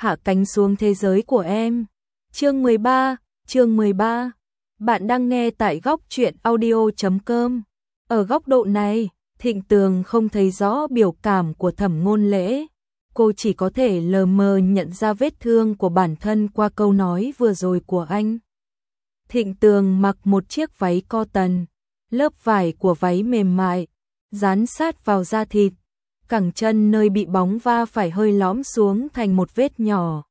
hạ cánh xuống thế giới của em. Chương 13. Bạn đang nghe tại góc truyện audio.com. Ở góc độ này, Thịnh Tường không thấy rõ biểu cảm của Thẩm Ngôn Lễ. Cô chỉ có thể lờ mờ nhận ra vết thương của bản thân qua câu nói vừa rồi của anh. Thịnh Tường mặc một chiếc váy cotton, lớp vải của váy mềm mại, dán sát vào da thịt, cẳng chân nơi bị bóng va phải hơi lõm xuống thành một vết nhỏ.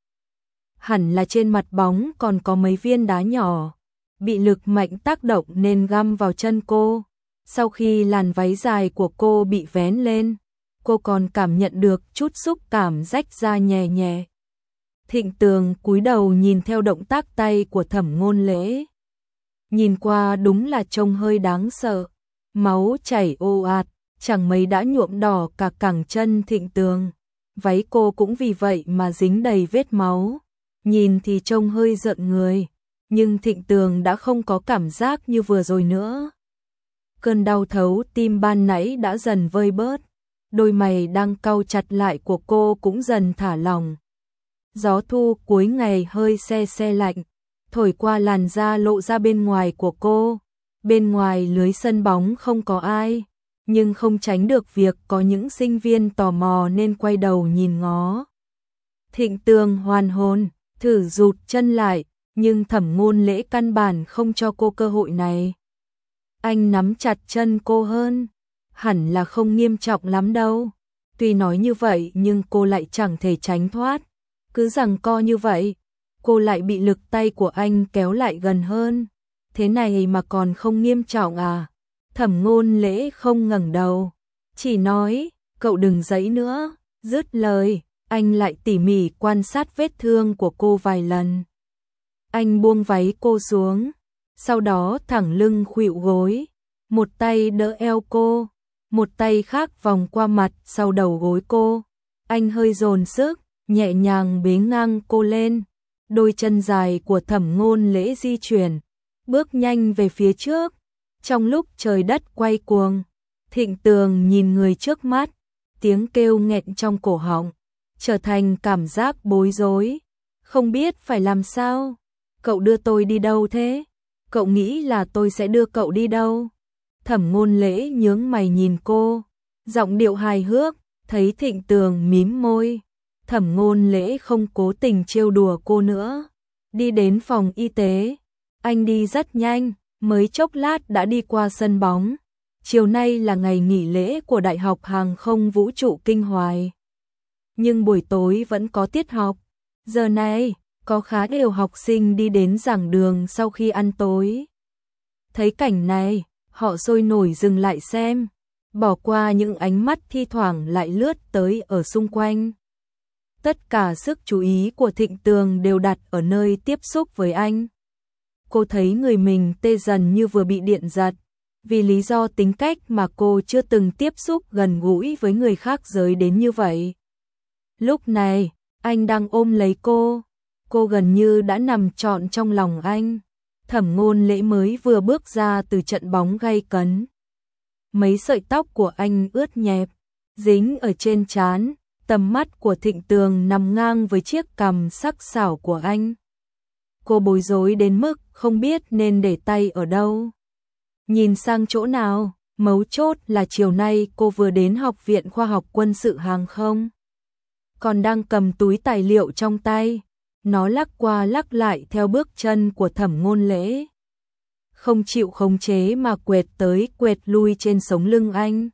Hẳn là trên mặt bóng còn có mấy viên đá nhỏ, bị lực mạnh tác động nên găm vào chân cô. Sau khi làn váy dài của cô bị vén lên, cô còn cảm nhận được chút xúc cảm rách da nhẹ nhẹ. Thịnh Tường cúi đầu nhìn theo động tác tay của Thẩm Ngôn Lễ. Nhìn qua đúng là trông hơi đáng sợ, máu chảy ồ ạt, chẳng mấy đã nhuộm đỏ cả cẳng chân Thịnh Tường. Váy cô cũng vì vậy mà dính đầy vết máu, nhìn thì trông hơi rợn người, nhưng Thịnh Tường đã không có cảm giác như vừa rồi nữa. Cơn đau thấu tim ban nãy đã dần vơi bớt, đôi mày đang cau chặt lại của cô cũng dần thả lỏng. Gió thu cuối ngày hơi se se lạnh, thổi qua làn da lộ ra bên ngoài của cô. Bên ngoài lưới sân bóng không có ai, nhưng không tránh được việc có những sinh viên tò mò nên quay đầu nhìn ngó. Thịnh Tường hoàn hồn, thử rụt chân lại, nhưng Thẩm Ngôn Lễ căn bản không cho cô cơ hội này. Anh nắm chặt chân cô hơn, hẳn là không nghiêm trọng lắm đâu. Tuy nói như vậy nhưng cô lại chẳng thể tránh thoát. Cứ giằng co như vậy, cô lại bị lực tay của anh kéo lại gần hơn. Thế này mà còn không nghiêm trọng à? Thẩm Ngôn Lễ không ngẩng đầu, chỉ nói, cậu đừng giãy nữa. Dứt lời, anh lại tỉ mỉ quan sát vết thương của cô vài lần. Anh buông váy cô xuống, sau đó thẳng lưng khuỵu gối, một tay đỡ eo cô, một tay khác vòng qua mặt sau đầu gối cô. Anh hơi dồn sức, nhẹ nhàng bế ngang cô lên. Đôi chân dài của Thẩm Ngôn Lễ di chuyển, bước nhanh về phía trước. Trong lúc trời đất quay cuồng, Thịnh Tường nhìn người trước mắt, tiếng kêu nghẹn trong cổ họng, trở thành cảm giác bối rối, không biết phải làm sao. Cậu đưa tôi đi đâu thế? Cậu nghĩ là tôi sẽ đưa cậu đi đâu? Thẩm Ngôn Lễ nhướng mày nhìn cô, giọng điệu hài hước. Thấy Thịnh Tường mím môi, Thẩm Ngôn Lễ không cố tình trêu đùa cô nữa. Đi đến phòng y tế, anh đi rất nhanh, mới chốc lát đã đi qua sân bóng. Chiều nay là ngày nghỉ lễ của Đại học Hàng không Vũ trụ Kinh Hoài, nhưng buổi tối vẫn có tiết học. Giờ này, có khá nhiều học sinh đi đến giảng đường sau khi ăn tối. Thấy cảnh này, họ sôi nổi dừng lại xem, bỏ qua những ánh mắt thi thoảng lại lướt tới ở xung quanh. Tất cả sức chú ý của Thịnh Tường đều đặt ở nơi tiếp xúc với anh. Cô thấy người mình tê dần như vừa bị điện giật, vì lý do tính cách mà cô chưa từng tiếp xúc gần gũi với người khác giới đến như vậy. Lúc này, anh đang ôm lấy cô gần như đã nằm trọn trong lòng anh. Thẩm Ngôn Lễ mới vừa bước ra từ trận bóng gay cấn. Mấy sợi tóc của anh ướt nhẹp, dính ở trên trán, tầm mắt của Thịnh Tường nằm ngang với chiếc cằm sắc sảo của anh. Cô bối rối đến mức không biết nên để tay ở đâu, nhìn sang chỗ nào. Mấu chốt là chiều nay cô vừa đến Học viện Khoa học Quân sự Hàng không, còn đang cầm túi tài liệu trong tay. Nó lắc qua lắc lại theo bước chân của Thẩm Ngôn Lễ, không chịu khống chế mà quệt tới quệt lui trên sống lưng anh.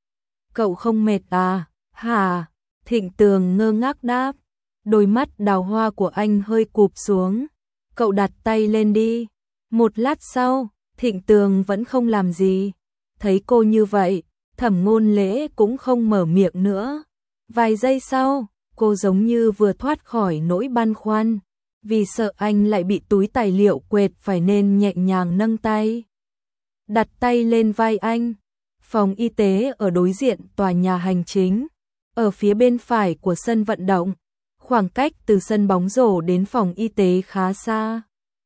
Cậu không mệt à? Hả? Thịnh Tường ngơ ngác đáp. Đôi mắt đào hoa của anh hơi cụp xuống. Cậu đặt tay lên đi. Một lát sau, Thịnh Tường vẫn không làm gì. Thấy cô như vậy, Thẩm Ngôn Lễ cũng không mở miệng nữa. Vài giây sau, cô giống như vừa thoát khỏi nỗi băn khoăn, vì sợ anh lại bị túi tài liệu quệt phải nên nhẹ nhàng nâng tay, đặt tay lên vai anh. Phòng y tế ở đối diện tòa nhà hành chính, ở phía bên phải của sân vận động. Khoảng cách từ sân bóng rổ đến phòng y tế khá xa.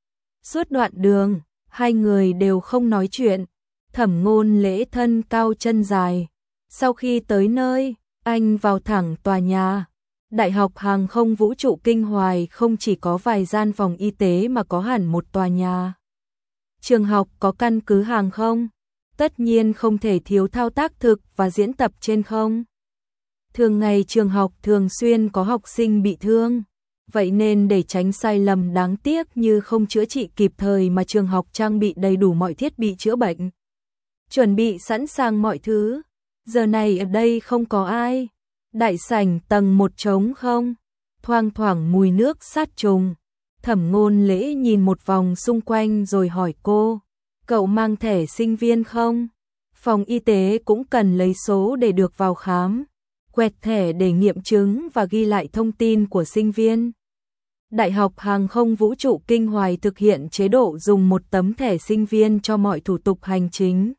Suốt đoạn đường, hai người đều không nói chuyện. Thẩm Ngôn Lễ thân cao chân dài. Sau khi tới nơi, anh vào thẳng tòa nhà. Đại học Hàng không Vũ trụ Kinh Hoài không chỉ có vài gian phòng y tế mà có hẳn một tòa nhà. Trường học có căn cứ hàng không, tất nhiên không thể thiếu thao tác thực và diễn tập trên không. Thường ngày trường học thường xuyên có học sinh bị thương, vậy nên để tránh sai lầm đáng tiếc như không chữa trị kịp thời mà trường học trang bị đầy đủ mọi thiết bị chữa bệnh. Chuẩn bị sẵn sàng mọi thứ, giờ này ở đây không có ai. Đại sảnh tầng 1 trống không, thoang thoảng mùi nước sát trùng. Thẩm Ngôn Lễ nhìn một vòng xung quanh rồi hỏi cô, cậu mang thẻ sinh viên không? Phòng y tế cũng cần lấy số để được vào khám, quẹt thẻ để nghiệm chứng và ghi lại thông tin của sinh viên. Đại học Hàng không Vũ trụ Kinh Hoài thực hiện chế độ dùng một tấm thẻ sinh viên cho mọi thủ tục hành chính.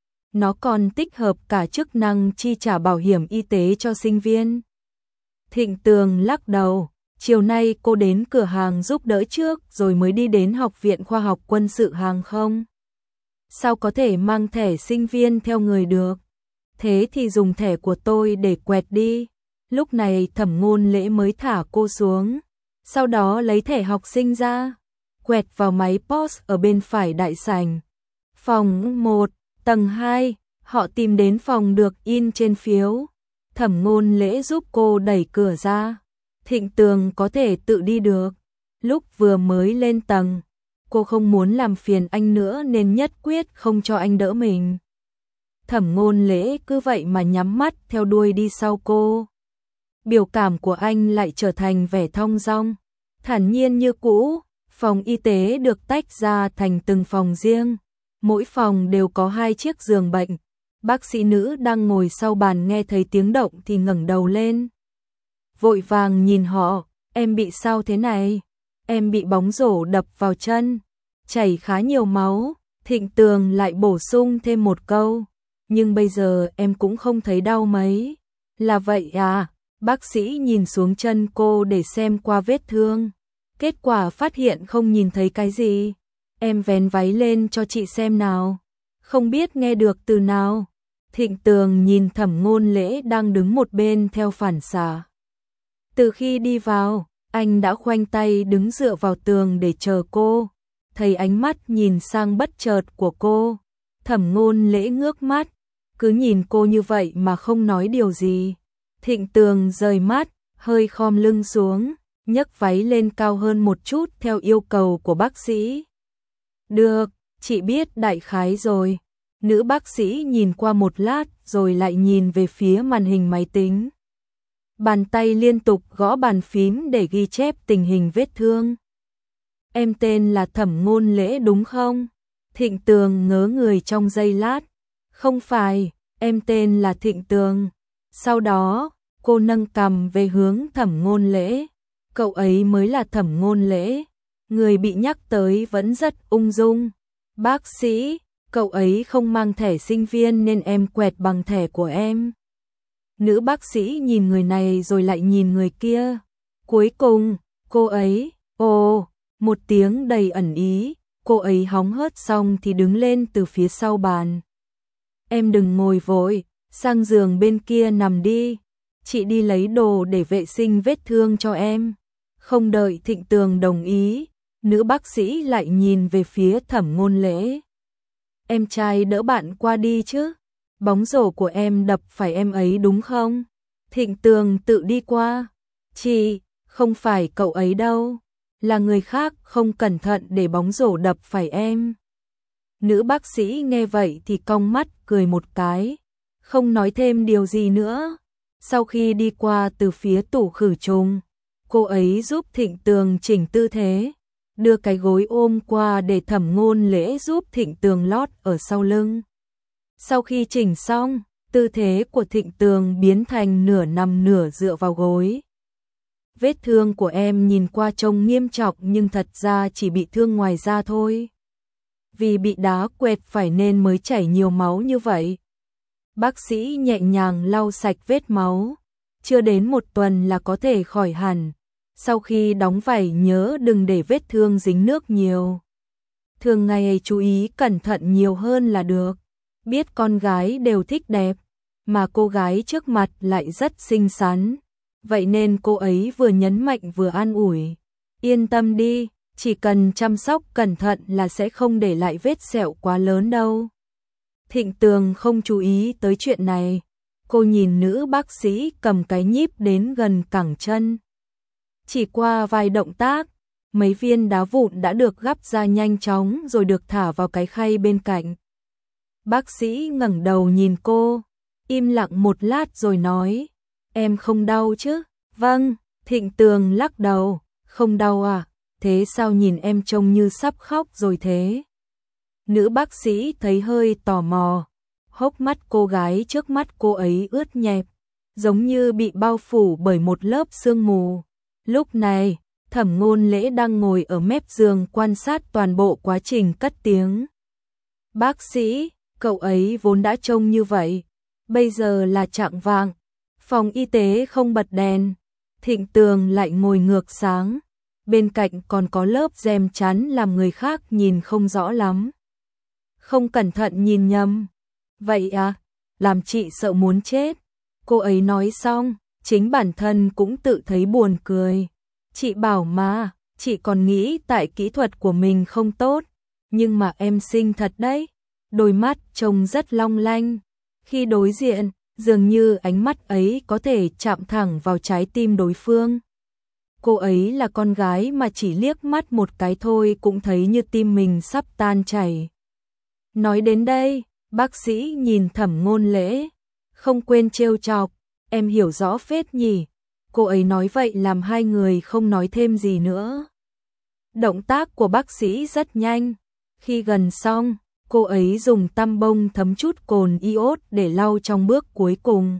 Nó còn tích hợp cả chức năng chi trả bảo hiểm y tế cho sinh viên. Thịnh Tường lắc đầu, chiều nay cô đến cửa hàng giúp đỡ trước rồi mới đi đến Học viện Khoa học Quân sự Hàng không. Sao có thể mang thẻ sinh viên theo người được? Thế thì dùng thẻ của tôi để quẹt đi. Lúc này Thẩm Ngôn Lễ mới thả cô xuống, sau đó lấy thẻ học sinh ra, quẹt vào máy POS ở bên phải đại sảnh. Phòng 1, tầng 2, họ tìm đến phòng được in trên phiếu. Thẩm Ngôn Lễ giúp cô đẩy cửa ra. Thịnh Tường có thể tự đi được. Lúc vừa mới lên tầng, cô không muốn làm phiền anh nữa nên nhất quyết không cho anh đỡ mình. Thẩm Ngôn Lễ cứ vậy mà nhắm mắt theo đuôi đi sau cô. Biểu cảm của anh lại trở thành vẻ thong dong, thản nhiên như cũ. Phòng y tế được tách ra thành từng phòng riêng, mỗi phòng đều có 2 chiếc giường bệnh. Bác sĩ nữ đang ngồi sau bàn nghe thấy tiếng động thì ngẩng đầu lên, vội vàng nhìn họ, em bị sao thế này? Em bị bóng rổ đập vào chân, chảy khá nhiều máu. Thịnh Tường lại bổ sung thêm một câu, nhưng bây giờ em cũng không thấy đau mấy. Là vậy à? Bác sĩ nhìn xuống chân cô để xem qua vết thương. Kết quả phát hiện không nhìn thấy cái gì. Em vén váy lên cho chị xem nào. Không biết nghe được từ nào. Thịnh Tường nhìn Thẩm Ngôn Lễ đang đứng một bên theo phản xạ. Từ khi đi vào, anh đã khoanh tay đứng dựa vào tường để chờ cô. Thấy ánh mắt nhìn sang bất chợt của cô, Thẩm Ngôn Lễ ngước mắt, cứ nhìn cô như vậy mà không nói điều gì. Thịnh Tường rời mắt, hơi khom lưng xuống, nhấc váy lên cao hơn một chút theo yêu cầu của bác sĩ. Được, chị biết đại khái rồi. Nữ bác sĩ nhìn qua một lát rồi lại nhìn về phía màn hình máy tính. Bàn tay liên tục gõ bàn phím để ghi chép tình hình vết thương. Em tên là Thẩm Ngôn Lễ đúng không? Thịnh Tường ngớ người trong giây lát. Không phải, em tên là Thịnh Tường. Sau đó, cô nâng cằm về hướng Thẩm Ngôn Lễ. Cậu ấy mới là Thẩm Ngôn Lễ. Người bị nhắc tới vẫn rất ung dung. Bác sĩ, cậu ấy không mang thẻ sinh viên nên em quẹt bằng thẻ của em. Nữ bác sĩ nhìn người này rồi lại nhìn người kia. Cuối cùng, cô ấy, ồ, một tiếng đầy ẩn ý, cô ấy hóng hớt xong thì đứng lên từ phía sau bàn. Em đừng ngồi vội, sang giường bên kia nằm đi. Chị đi lấy đồ để vệ sinh vết thương cho em. Không đợi Thịnh Tường đồng ý, nữ bác sĩ lại nhìn về phía Thẩm Ngôn Lễ. Em trai đỡ bạn qua đi chứ. Bóng rổ của em đập phải em ấy đúng không? Thịnh Tường tự đi qua. Chị, không phải cậu ấy đâu. Là người khác không cẩn thận để bóng rổ đập phải em. Nữ bác sĩ nghe vậy thì cong mắt cười một cái, không nói thêm điều gì nữa. Sau khi đi qua từ phía tủ khử trùng, cô ấy giúp Thịnh Tường chỉnh tư thế, đưa cái gối ôm qua để Thẩm Ngôn Lễ giúp Thịnh Tường lót ở sau lưng. Sau khi chỉnh xong, tư thế của Thịnh Tường biến thành nửa nằm nửa dựa vào gối. Vết thương của em nhìn qua trông nghiêm trọng nhưng thật ra chỉ bị thương ngoài da thôi. Vì bị đá quẹt phải nên mới chảy nhiều máu như vậy. Bác sĩ nhẹ nhàng lau sạch vết máu. Chưa đến 1 tuần là có thể khỏi hẳn. Sau khi đóng vảy nhớ đừng để vết thương dính nước nhiều. Thường ngày chú ý cẩn thận nhiều hơn là được. Biết con gái đều thích đẹp, mà cô gái trước mặt lại rất xinh xắn. vậy nên cô ấy vừa nhấn mạnh vừa an ủi. Yên tâm đi, chỉ cần chăm sóc cẩn thận là sẽ không để lại vết sẹo quá lớn đâu. Thịnh Tường không chú ý tới chuyện này. Cô nhìn nữ bác sĩ cầm cái nhíp đến gần cẳng chân. Chỉ qua vài động tác, mấy viên đá vụn đã được gắp ra nhanh chóng rồi được thả vào cái khay bên cạnh. Bác sĩ ngẩng đầu nhìn cô, im lặng một lát rồi nói, em không đau chứ? Vâng, Thịnh Tường lắc đầu, không đau à, thế sao nhìn em trông như sắp khóc rồi thế? Nữ bác sĩ thấy hơi tò mò, hốc mắt cô gái trước mắt cô ấy ướt nhẹp, giống như bị bao phủ bởi một lớp sương mù. Lúc này, Thẩm Ngôn Lễ đang ngồi ở mép giường quan sát toàn bộ quá trình cất tiếng. Bác sĩ, cậu ấy vốn đã trông như vậy, bây giờ là chạng vạng, phòng y tế không bật đèn, Thịnh Tường lại ngồi ngược sáng, bên cạnh còn có lớp rèm chắn làm người khác nhìn không rõ lắm. Không cẩn thận nhìn nhầm. Vậy à, làm chị sợ muốn chết. Cô ấy nói xong, chính bản thân cũng tự thấy buồn cười. Chị bảo mà, chị còn nghĩ tại kỹ thuật của mình không tốt, nhưng mà em xinh thật đấy. Đôi mắt trông rất long lanh. Khi đối diện, dường như ánh mắt ấy có thể chạm thẳng vào trái tim đối phương. Cô ấy là con gái mà chỉ liếc mắt một cái thôi cũng thấy như tim mình sắp tan chảy. Nói đến đây, bác sĩ nhìn Thẩm Ngôn Lễ, không quên trêu chọc, em hiểu rõ phết nhỉ. Cô ấy nói vậy làm hai người không nói thêm gì nữa. Động tác của bác sĩ rất nhanh. Khi gần xong, cô ấy dùng tăm bông thấm chút cồn iốt để lau trong bước cuối cùng.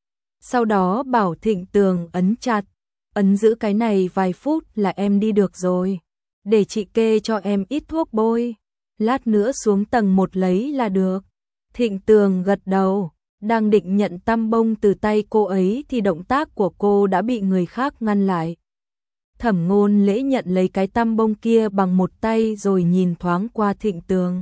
Sau đó bảo Thịnh Tường ấn chặt, ấn giữ cái này vài phút là em đi được rồi. Để chị kê cho em ít thuốc bôi. Lát nữa xuống tầng 1 lấy là được. Thịnh Tường gật đầu, đang định nhận tăm bông từ tay cô ấy thì động tác của cô đã bị người khác ngăn lại. Thẩm Ngôn Lễ nhận lấy cái tăm bông kia bằng một tay rồi nhìn thoáng qua Thịnh Tường.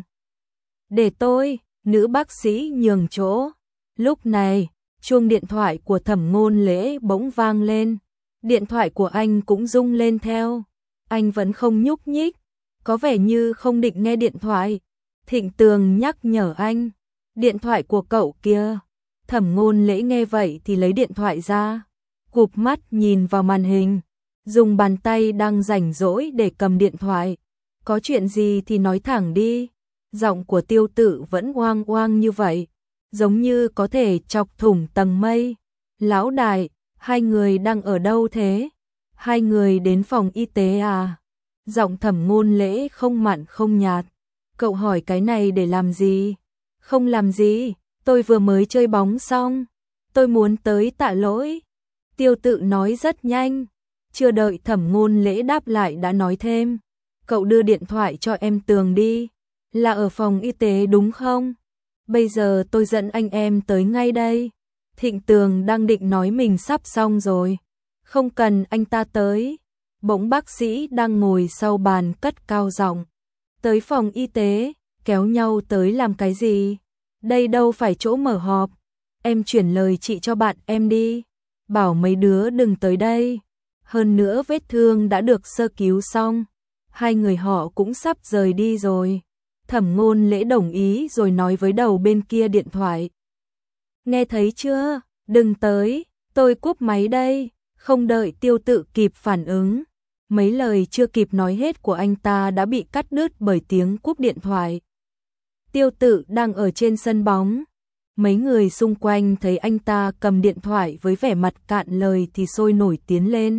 Để tôi, nữ bác sĩ nhường chỗ. Lúc này, chuông điện thoại của Thẩm Ngôn Lễ bỗng vang lên. Điện thoại của anh cũng rung lên theo. Anh vẫn không nhúc nhích, có vẻ như không định nghe điện thoại. Thịnh Tường nhắc nhở anh, điện thoại của cậu kia. Thẩm Ngôn Lễ nghe vậy thì lấy điện thoại ra, cụp mắt nhìn vào màn hình, dùng bàn tay đang rảnh rỗi để cầm điện thoại. Có chuyện gì thì nói thẳng đi. Giọng của Tiêu Tự vẫn oang oang như vậy, giống như có thể chọc thủng tầng mây. Lão đại, hai người đang ở đâu thế? Hai người đến phòng y tế à? Giọng Thẩm Ngôn Lễ không mặn không nhạt. Cậu hỏi cái này để làm gì? Không làm gì, tôi vừa mới chơi bóng xong. Tôi muốn tới tạ lỗi. Tiêu Tự nói rất nhanh. Chưa đợi Thẩm Ngôn Lễ đáp lại đã nói thêm. Cậu đưa điện thoại cho em Tường đi. Là ở phòng y tế đúng không? Bây giờ tôi dẫn anh em tới ngay đây. Thịnh Tường đang định nói mình sắp xong rồi. Không cần anh ta tới. Bỗng bác sĩ đang ngồi sau bàn cất cao giọng. Tới phòng y tế, kéo nhau tới làm cái gì? Đây đâu phải chỗ mở họp. Em chuyển lời chị cho bạn em đi. Bảo mấy đứa đừng tới đây. Hơn nữa vết thương đã được sơ cứu xong. Hai người họ cũng sắp rời đi rồi. Thẩm Ngôn Lễ đồng ý rồi nói với đầu bên kia điện thoại. Nghe thấy chưa? Đừng tới, tôi cúp máy đây. Không đợi Tiêu Tự kịp phản ứng. Mấy lời chưa kịp nói hết của anh ta đã bị cắt đứt bởi tiếng cúp điện thoại. Tiêu Tự đang ở trên sân bóng. Mấy người xung quanh thấy anh ta cầm điện thoại với vẻ mặt cạn lời thì sôi nổi tiến lên.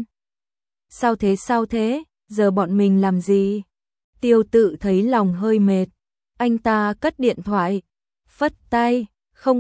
Sao thế, giờ bọn mình làm gì? Tiêu Tự thấy lòng hơi mệt. Anh ta cất điện thoại, phất tay, không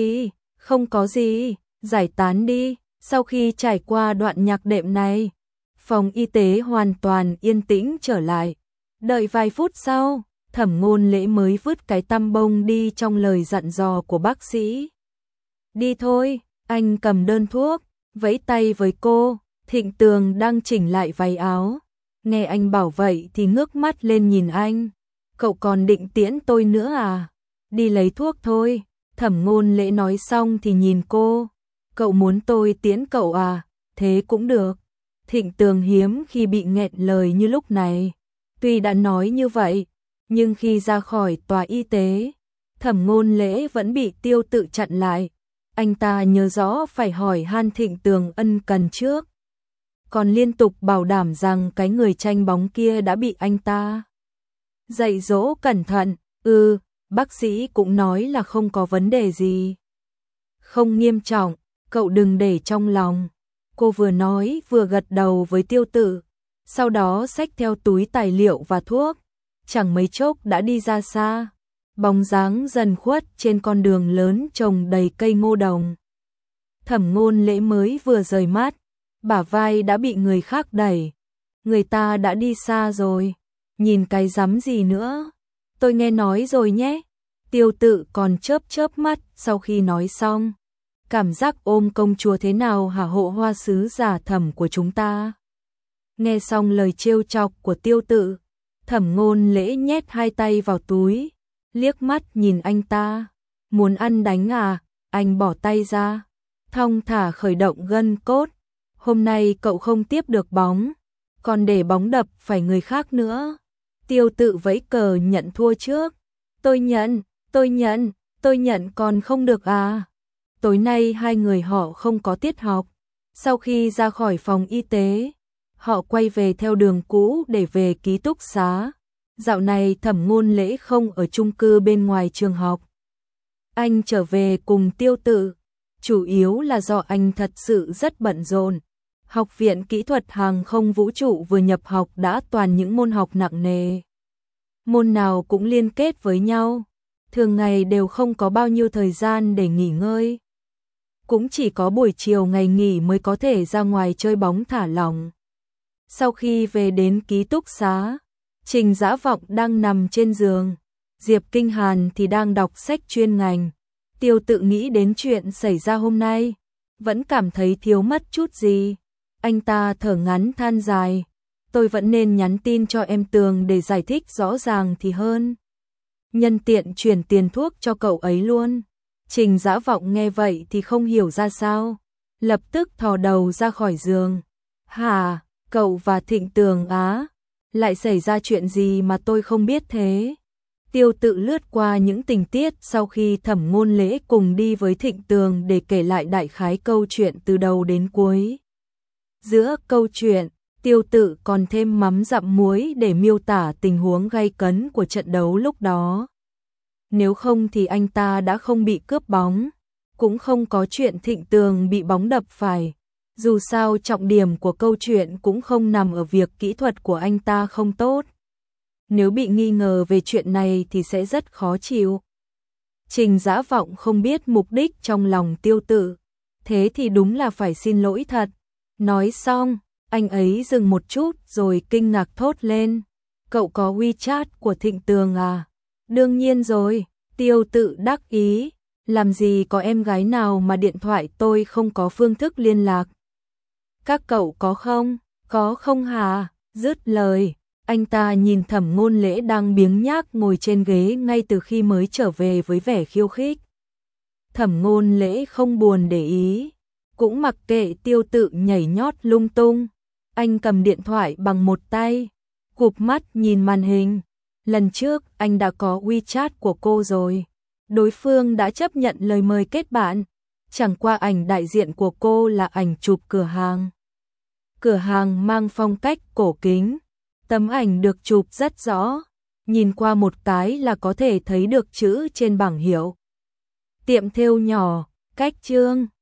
có gì, giải tán đi. Sau khi trải qua đoạn nhạc đệm này, phòng y tế hoàn toàn yên tĩnh trở lại. Đợi vài phút sau, Thẩm Ngôn Lễ mới vứt cái tăm bông đi trong lời dặn dò của bác sĩ. Đi thôi, anh cầm đơn thuốc, vẫy tay với cô. Thịnh Tường đang chỉnh lại váy áo. Nghe anh bảo vậy thì ngước mắt lên nhìn anh. Cậu còn định tiễn tôi nữa à? Đi lấy thuốc thôi. Thẩm Ngôn Lễ nói xong thì nhìn cô. Cậu muốn tôi tiễn cậu à? thế cũng được. Thịnh Tường hiếm khi bị nghẹn lời như lúc này. Tuy đã nói như vậy, nhưng khi ra khỏi tòa y tế, Thẩm Ngôn Lễ vẫn bị Tiêu Tự chặn lại. Anh ta nhớ rõ phải hỏi han Thịnh Tường ân cần trước, còn liên tục bảo đảm rằng cái người tranh bóng kia đã bị anh ta dạy dỗ cẩn thận. Bác sĩ cũng nói là không có vấn đề gì. Không nghiêm trọng, cậu đừng để trong lòng. Cô vừa nói vừa gật đầu với Tiêu Tự, sau đó xách theo túi tài liệu và thuốc, chẳng mấy chốc đã đi ra xa. Bóng dáng dần khuất trên con đường lớn trồng đầy cây ngô đồng. Thẩm Ngôn Lễ mới vừa rời mắt, bả vai đã bị người khác đẩy. Người ta đã đi xa rồi, nhìn cái rắm gì nữa. Tôi nghe nói rồi nhé. Tiêu Tự còn chớp chớp mắt sau khi nói xong. Cảm giác ôm công chúa thế nào hả Hộ Hoa sứ giả Thẩm của chúng ta? Nghe xong lời trêu chọc của Tiêu Tự, Thẩm Ngôn Lễ nhét hai tay vào túi, liếc mắt nhìn anh ta. Muốn ăn đánh à? Anh bỏ tay ra, thong thả khởi động gân cốt. Hôm nay cậu không tiếp được bóng, còn để bóng đập phải người khác nữa. Tiêu Tự vẫy cờ nhận thua trước. Tôi nhận còn không được à? Tối nay hai người họ không có tiết học. Sau khi ra khỏi phòng y tế, họ quay về theo đường cũ để về ký túc xá. Dạo này Thẩm Ngôn Lễ không ở chung cư bên ngoài trường học. Anh trở về cùng Tiêu Tự, chủ yếu là do anh thật sự rất bận rộn. Học viện Kỹ thuật Hàng không Vũ trụ vừa nhập học đã toàn những môn học nặng nề. Môn nào cũng liên kết với nhau, thường ngày đều không có bao nhiêu thời gian để nghỉ ngơi. Cũng chỉ có buổi chiều ngày nghỉ mới có thể ra ngoài chơi bóng thả lỏng. Sau khi về đến ký túc xá, Trình Dã Vọng đang nằm trên giường, Diệp Kinh Hàn thì đang đọc sách chuyên ngành. Tiêu Tự nghĩ đến chuyện xảy ra hôm nay, vẫn cảm thấy thiếu mất chút gì. Anh ta thở ngắn than dài, tôi vẫn nên nhắn tin cho em Tường để giải thích rõ ràng thì hơn. Nhân tiện chuyển tiền thuốc cho cậu ấy luôn. Trình Dã Vọng nghe vậy thì không hiểu ra sao, lập tức thò đầu ra khỏi giường. Hả, cậu và Thịnh Tường á? Lại xảy ra chuyện gì mà tôi không biết thế? Tiêu Tự lướt qua những tình tiết sau khi Thẩm Ngôn Lễ cùng đi với Thịnh Tường để kể lại đại khái câu chuyện từ đầu đến cuối. Giữa câu chuyện, Tiêu Tự còn thêm mắm dặm muối để miêu tả tình huống gay cấn của trận đấu lúc đó. Nếu không thì anh ta đã không bị cướp bóng, cũng không có chuyện Thịnh Tường bị bóng đập phải. Dù sao trọng điểm của câu chuyện cũng không nằm ở việc kỹ thuật của anh ta không tốt. Nếu bị nghi ngờ về chuyện này thì sẽ rất khó chịu. Trình Dã Vọng không biết mục đích trong lòng Tiêu Tự, thế thì đúng là phải xin lỗi thật. Nói xong, anh ấy dừng một chút rồi kinh ngạc thốt lên. Cậu có WeChat của Thịnh Tường à? Đương nhiên rồi, Tiêu Tự đắc ý. Làm gì có em gái nào mà điện thoại tôi không có phương thức liên lạc. Các cậu có không? Có không hả? Dứt lời, anh ta nhìn Thẩm Ngôn Lễ đang biếng nhác ngồi trên ghế ngay từ khi mới trở về với vẻ khiêu khích. Thẩm Ngôn Lễ không buồn để ý, cũng mặc kệ Tiêu Tự nhảy nhót lung tung. Anh cầm điện thoại bằng một tay, cụp mắt nhìn màn hình. Lần trước anh đã có WeChat của cô rồi. Đối phương đã chấp nhận lời mời kết bạn. Chẳng qua ảnh đại diện của cô là ảnh chụp cửa hàng. Cửa hàng mang phong cách cổ kính. Tấm ảnh được chụp rất rõ. Nhìn qua một cái là có thể thấy được chữ trên bảng hiệu. Tiệm thêu nhỏ, cách Trương.